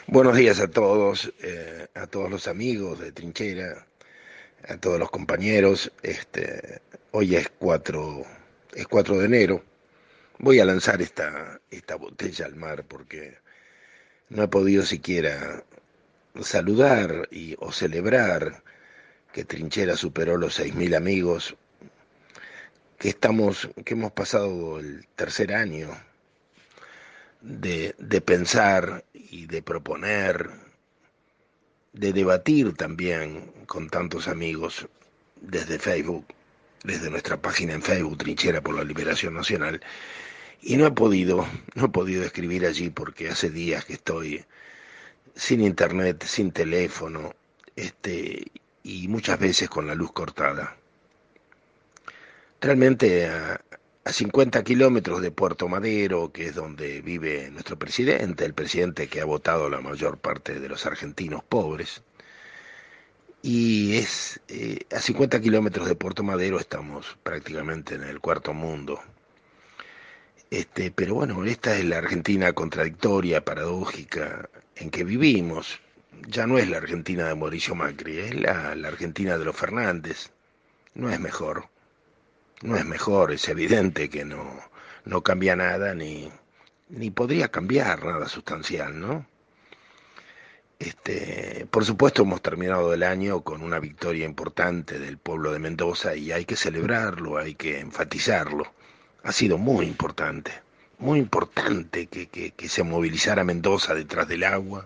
Buenos días a todos los amigos de Trinchera, a todos los compañeros. Hoy es 4 de enero. Voy a lanzar esta botella al mar porque no he podido siquiera saludar o celebrar que Trinchera superó los 6.000 amigos, que hemos pasado el tercer año de pensar y de proponer, de debatir también con tantos amigos desde Facebook, desde nuestra página en Facebook, Trinchera por la Liberación Nacional, y no he podido escribir allí porque hace días que estoy sin internet, sin teléfono, y muchas veces con la luz cortada. Realmente a 50 kilómetros de Puerto Madero, que es donde vive nuestro presidente, el presidente que ha votado la mayor parte de los argentinos pobres. Y a 50 kilómetros de Puerto Madero estamos prácticamente en el cuarto mundo. Pero bueno, esta es la Argentina contradictoria, paradójica en que vivimos. Ya no es la Argentina de Mauricio Macri, es la Argentina de los Fernández. No es mejor, no es mejor, es evidente que no cambia nada ni podría cambiar nada sustancial, ¿no? Por supuesto, hemos terminado el año con una victoria importante del pueblo de Mendoza y hay que celebrarlo, hay que enfatizarlo. Ha sido muy importante que se movilizara Mendoza detrás del agua.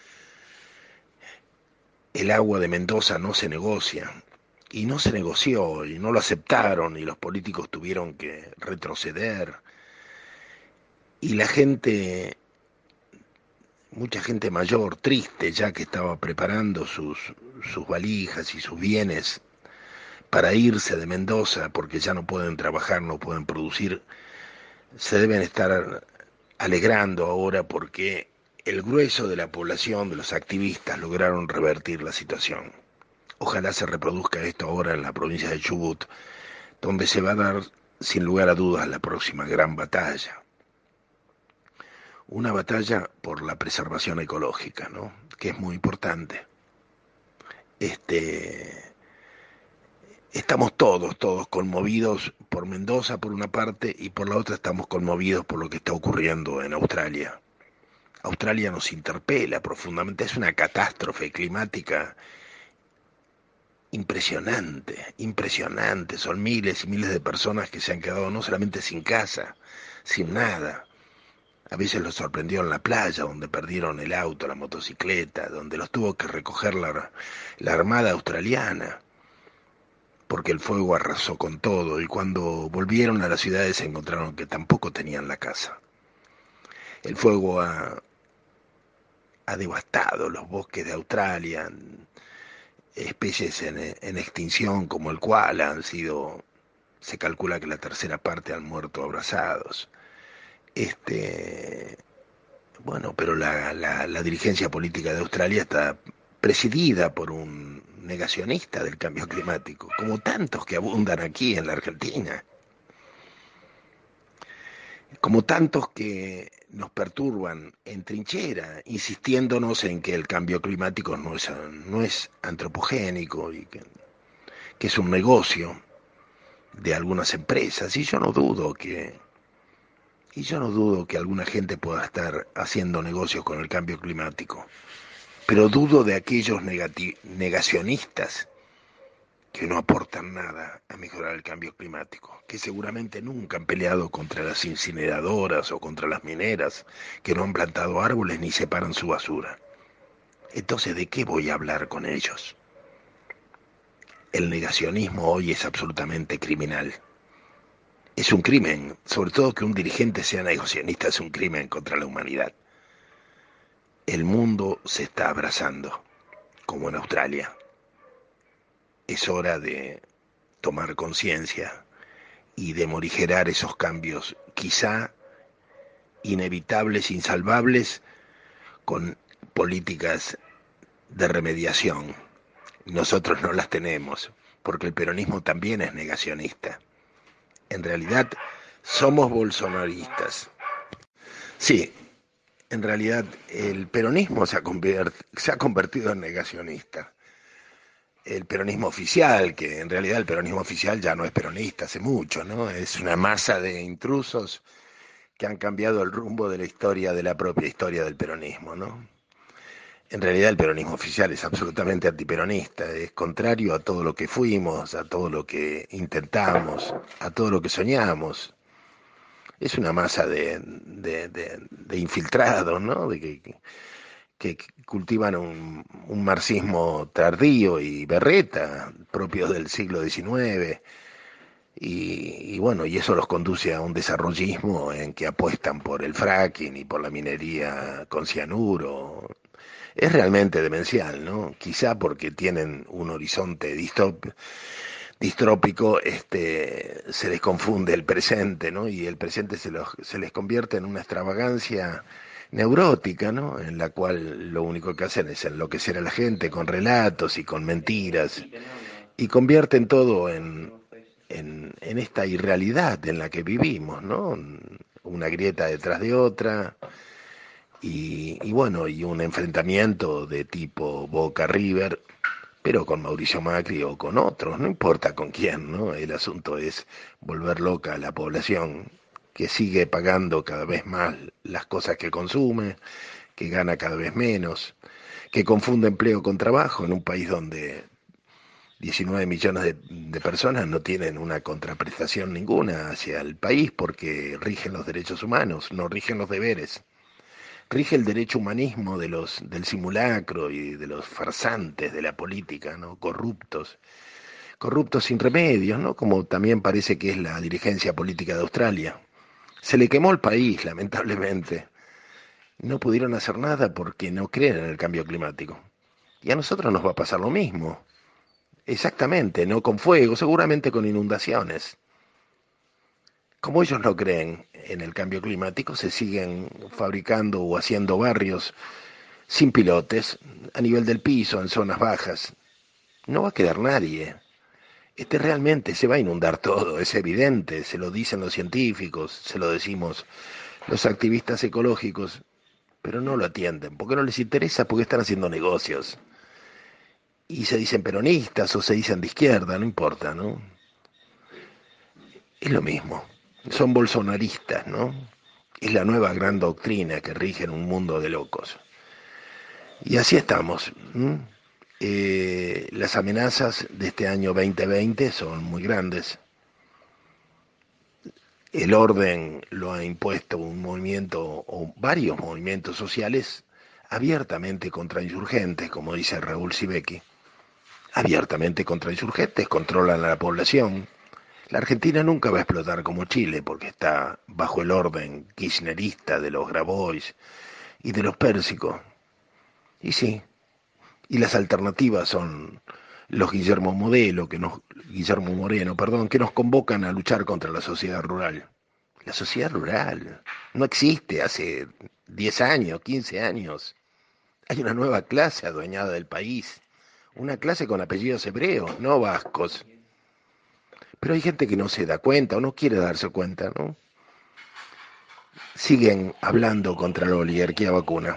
El agua de Mendoza no se negocia y no se negoció y no lo aceptaron y los políticos tuvieron que retroceder y la gente, mucha gente mayor, triste ya que estaba preparando sus valijas y sus bienes para irse de Mendoza porque ya no pueden trabajar, no pueden producir, se deben estar alegrando ahora porque el grueso de la población, de los activistas, lograron revertir la situación. Ojalá se reproduzca esto ahora en la provincia de Chubut, donde se va a dar, sin lugar a dudas, la próxima gran batalla. Una batalla por la preservación ecológica, ¿no? Que es muy importante. Este, Estamos todos conmovidos por Mendoza por una parte y por la otra estamos conmovidos por lo que está ocurriendo en Australia. Australia nos interpela profundamente, es una catástrofe climática impresionante, impresionante. Son miles y miles de personas que se han quedado no solamente sin casa, sin nada. A veces los sorprendió en la playa, donde perdieron el auto, la motocicleta, donde los tuvo que recoger la Armada Australiana porque el fuego arrasó con todo y cuando volvieron a las ciudades se encontraron que tampoco tenían la casa. El fuego ha devastado los bosques de Australia, especies en extinción como el koala se calcula que la tercera parte han muerto abrazados. Este, bueno, pero la dirigencia política de Australia está presidida por un negacionista del cambio climático, como tantos que abundan aquí en la Argentina. Como tantos que nos perturban en trinchera, insistiéndonos en que el cambio climático no es antropogénico y que es un negocio de algunas empresas. Y yo no dudo que alguna gente pueda estar haciendo negocios con el cambio climático, pero dudo de aquellos negacionistas que no aportan nada a mejorar el cambio climático, que seguramente nunca han peleado contra las incineradoras o contra las mineras, que no han plantado árboles ni separan su basura. Entonces, ¿de qué voy a hablar con ellos? El negacionismo hoy es absolutamente criminal. Es un crimen, sobre todo que un dirigente sea negacionista es un crimen contra la humanidad. El mundo se está abrazando, como en Australia. Es hora de tomar conciencia y de morigerar esos cambios, quizá inevitables, insalvables, con políticas de remediación. Nosotros no las tenemos, porque el peronismo también es negacionista. En realidad, somos bolsonaristas. Sí, En realidad, el peronismo se ha convertido en negacionista. El peronismo oficial, que en realidad el peronismo oficial ya no es peronista hace mucho, ¿no? Es una masa de intrusos que han cambiado el rumbo de la historia, de la propia historia del peronismo, ¿no? En realidad el peronismo oficial es absolutamente antiperonista, es contrario a todo lo que fuimos, a todo lo que intentamos, a todo lo que soñamos. Es una masa de infiltrados, ¿no? Que cultivan un marxismo tardío y berreta, propio del siglo XIX, y bueno, y eso los conduce a un desarrollismo en que apuestan por el fracking y por la minería con cianuro. Es realmente demencial, ¿no? Quizá porque tienen un horizonte distrópico, se les confunde el presente, ¿no? Y el presente se les convierte en una extravagancia neurótica, ¿no? En la cual lo único que hacen es enloquecer a la gente con relatos y con mentiras y convierten todo en esta irrealidad en la que vivimos, ¿no? Una grieta detrás de otra y bueno, y un enfrentamiento de tipo Boca River, pero con Mauricio Macri o con otros, no importa con quién, ¿no? El asunto es volver loca a la población que sigue pagando cada vez más las cosas que consume, que gana cada vez menos, que confunde empleo con trabajo en un país donde 19 millones de personas no tienen una contraprestación ninguna hacia el país porque rigen los derechos humanos, no rigen los deberes. Rige el derecho humanismo del simulacro y de los farsantes de la política, ¿no? Corruptos sin remedios, ¿no? Como también parece que es la dirigencia política de Australia. Se le quemó el país, lamentablemente. No pudieron hacer nada porque no creen en el cambio climático. Y a nosotros nos va a pasar lo mismo. Exactamente, no con fuego, seguramente con inundaciones. Como ellos no creen en el cambio climático, se siguen fabricando o haciendo barrios sin pilotes, a nivel del piso, en zonas bajas. No va a quedar nadie. Realmente se va a inundar todo, es evidente, se lo dicen los científicos, se lo decimos los activistas ecológicos, pero no lo atienden, porque no les interesa, porque están haciendo negocios. Y se dicen peronistas o se dicen de izquierda, no importa, ¿no? Es lo mismo. Son bolsonaristas, ¿no? Es la nueva gran doctrina que rige en un mundo de locos. Y así estamos. Las amenazas de este año 2020 son muy grandes. El orden lo ha impuesto un movimiento o varios movimientos sociales abiertamente contrainsurgentes, como dice Raúl Sibeki, abiertamente contrainsurgentes, controlan a la población. La Argentina nunca va a explotar como Chile porque está bajo el orden kirchnerista de los Grabois y de los Pérsicos. Y sí, y las alternativas son los Guillermo Moreno, perdón, que nos convocan a luchar contra la sociedad rural. La sociedad rural no existe hace 10 años, 15 años. Hay una nueva clase adueñada del país, una clase con apellidos hebreos, no vascos. Pero hay gente que no se da cuenta o no quiere darse cuenta, ¿no? Siguen hablando contra la oligarquía vacuna.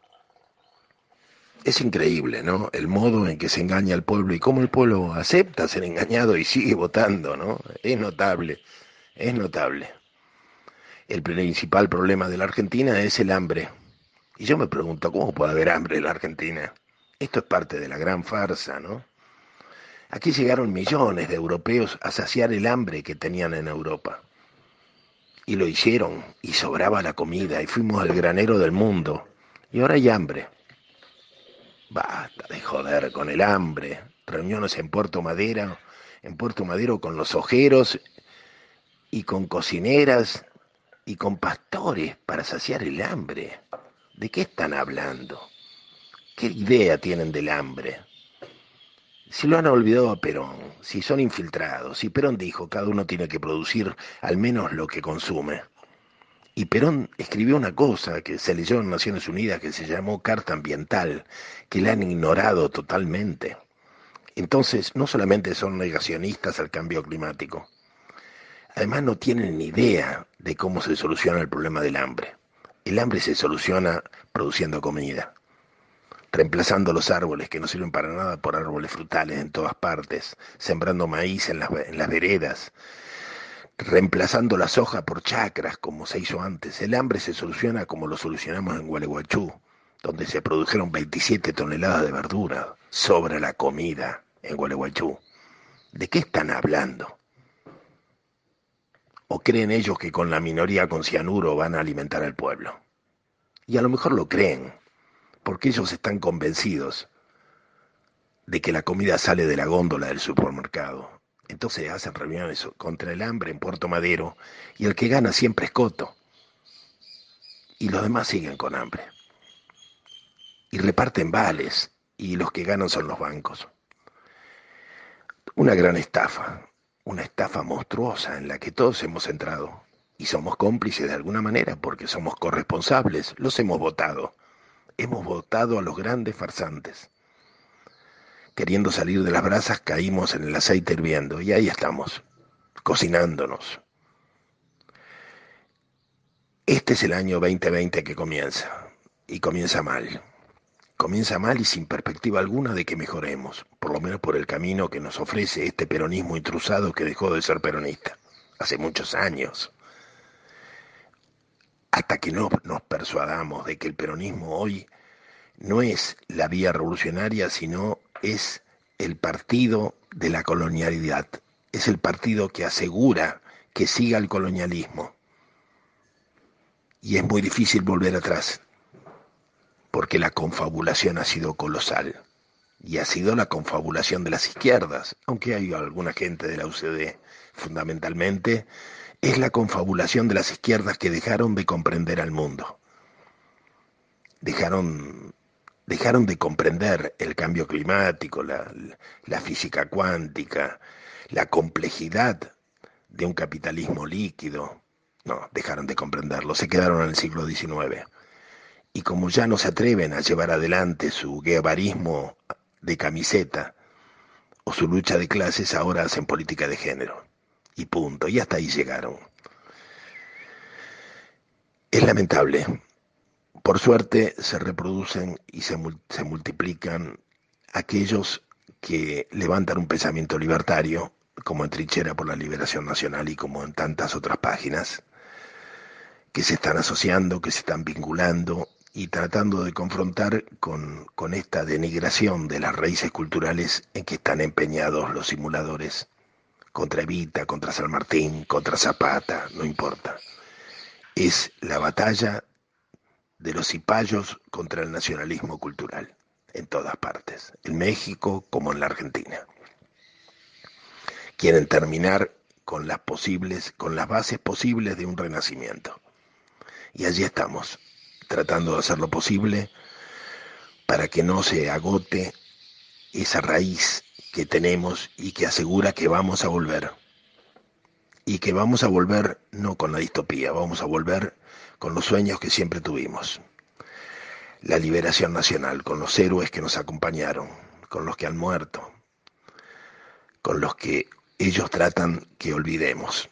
Es increíble, ¿no? El modo en que se engaña al pueblo y cómo el pueblo acepta ser engañado y sigue votando, ¿no? Es notable, es notable. El principal problema de la Argentina es el hambre. Y yo me pregunto, ¿cómo puede haber hambre en la Argentina? Esto es parte de la gran farsa, ¿no? Aquí llegaron millones de europeos a saciar el hambre que tenían en Europa. Y lo hicieron, y sobraba la comida, y fuimos el granero del mundo. Y ahora hay hambre. Basta de joder con el hambre. Reuniones en Puerto Madero con los ojeros y con cocineras y con pastores para saciar el hambre. ¿De qué están hablando? ¿Qué idea tienen del hambre? Si lo han olvidado a Perón, si son infiltrados, si Perón dijo cada uno tiene que producir al menos lo que consume. Y Perón escribió una cosa que se leyó en Naciones Unidas que se llamó Carta Ambiental, que la han ignorado totalmente. Entonces, no solamente son negacionistas al cambio climático, además no tienen ni idea de cómo se soluciona el problema del hambre. El hambre se soluciona produciendo comida, reemplazando los árboles que no sirven para nada por árboles frutales en todas partes, sembrando maíz en las veredas, reemplazando la soja por chacras como se hizo antes. El hambre se soluciona como lo solucionamos en Gualeguaychú, donde se produjeron 27 toneladas de verdura sobre la comida en Gualeguaychú. ¿De qué están hablando? ¿O creen ellos que con la minoría con cianuro van a alimentar al pueblo? Y a lo mejor lo creen, porque ellos están convencidos de que la comida sale de la góndola del supermercado. Entonces hacen reuniones contra el hambre en Puerto Madero y el que gana siempre es Coto. Y los demás siguen con hambre. Y reparten vales y los que ganan son los bancos. Una gran estafa, una estafa monstruosa en la que todos hemos entrado y somos cómplices de alguna manera porque somos corresponsables, los hemos votado. Hemos votado a los grandes farsantes. Queriendo salir de las brasas caímos en el aceite hirviendo y ahí estamos, cocinándonos. Este es el año 2020 que comienza y comienza mal. Comienza mal y sin perspectiva alguna de que mejoremos, por lo menos por el camino que nos ofrece este peronismo intrusado que dejó de ser peronista hace muchos años. Hasta que no nos persuadamos de que el peronismo hoy no es la vía revolucionaria, sino es el partido de la colonialidad. Es el partido que asegura que siga el colonialismo. Y es muy difícil volver atrás, porque la confabulación ha sido colosal. Y ha sido la confabulación de las izquierdas, aunque hay alguna gente de la UCD, fundamentalmente, es la confabulación de las izquierdas que dejaron de comprender al mundo. Dejaron de comprender el cambio climático, la física cuántica, la complejidad de un capitalismo líquido. No, dejaron de comprenderlo, se quedaron en el siglo XIX. Y como ya no se atreven a llevar adelante su guevarismo de camiseta o su lucha de clases, ahora hacen política de género. Y punto, y hasta ahí llegaron. Es lamentable. Por suerte se reproducen y se multiplican aquellos que levantan un pensamiento libertario, como en Trinchera por la Liberación Nacional y como en tantas otras páginas, que se están asociando, que se están vinculando y tratando de confrontar con esta denigración de las raíces culturales en que están empeñados los simuladores contra Evita, contra San Martín, contra Zapata, no importa. Es la batalla de los cipayos contra el nacionalismo cultural, en todas partes, en México como en la Argentina. Quieren terminar con las bases posibles de un renacimiento. Y allí estamos, tratando de hacer lo posible para que no se agote esa raíz que tenemos y que asegura que vamos a volver. Y que vamos a volver no con la distopía, vamos a volver con los sueños que siempre tuvimos. La liberación nacional, con los héroes que nos acompañaron, con los que han muerto, con los que ellos tratan que olvidemos.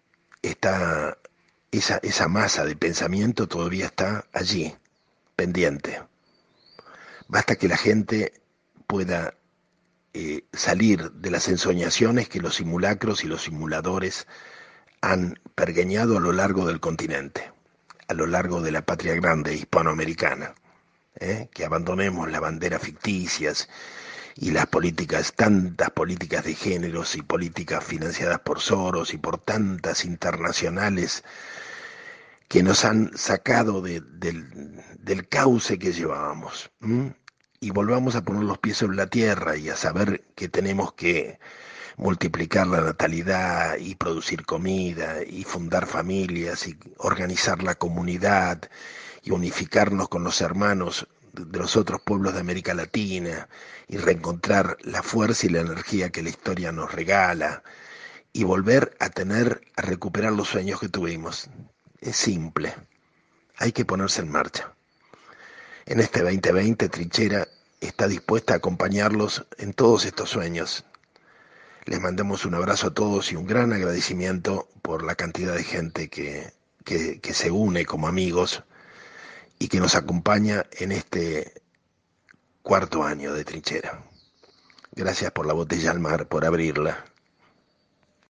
Esa masa de pensamiento todavía está allí, pendiente. Basta que la gente pueda salir de las ensoñaciones que los simulacros y los simuladores han pergeñado a lo largo del continente, a lo largo de la patria grande hispanoamericana. Que abandonemos las banderas ficticias y las políticas, tantas políticas de géneros y políticas financiadas por Soros y por tantas internacionales que nos han sacado del cauce que llevábamos. Y volvamos a poner los pies sobre la tierra y a saber que tenemos que multiplicar la natalidad y producir comida y fundar familias y organizar la comunidad y unificarnos con los hermanos de los otros pueblos de América Latina y reencontrar la fuerza y la energía que la historia nos regala y volver a recuperar los sueños que tuvimos. Es simple, hay que ponerse en marcha. En este 2020 Trinchera está dispuesta a acompañarlos en todos estos sueños. Les mandamos un abrazo a todos y un gran agradecimiento por la cantidad de gente que se une como amigos y que nos acompaña en este cuarto año de trinchera. Gracias por la botella al mar, por abrirla,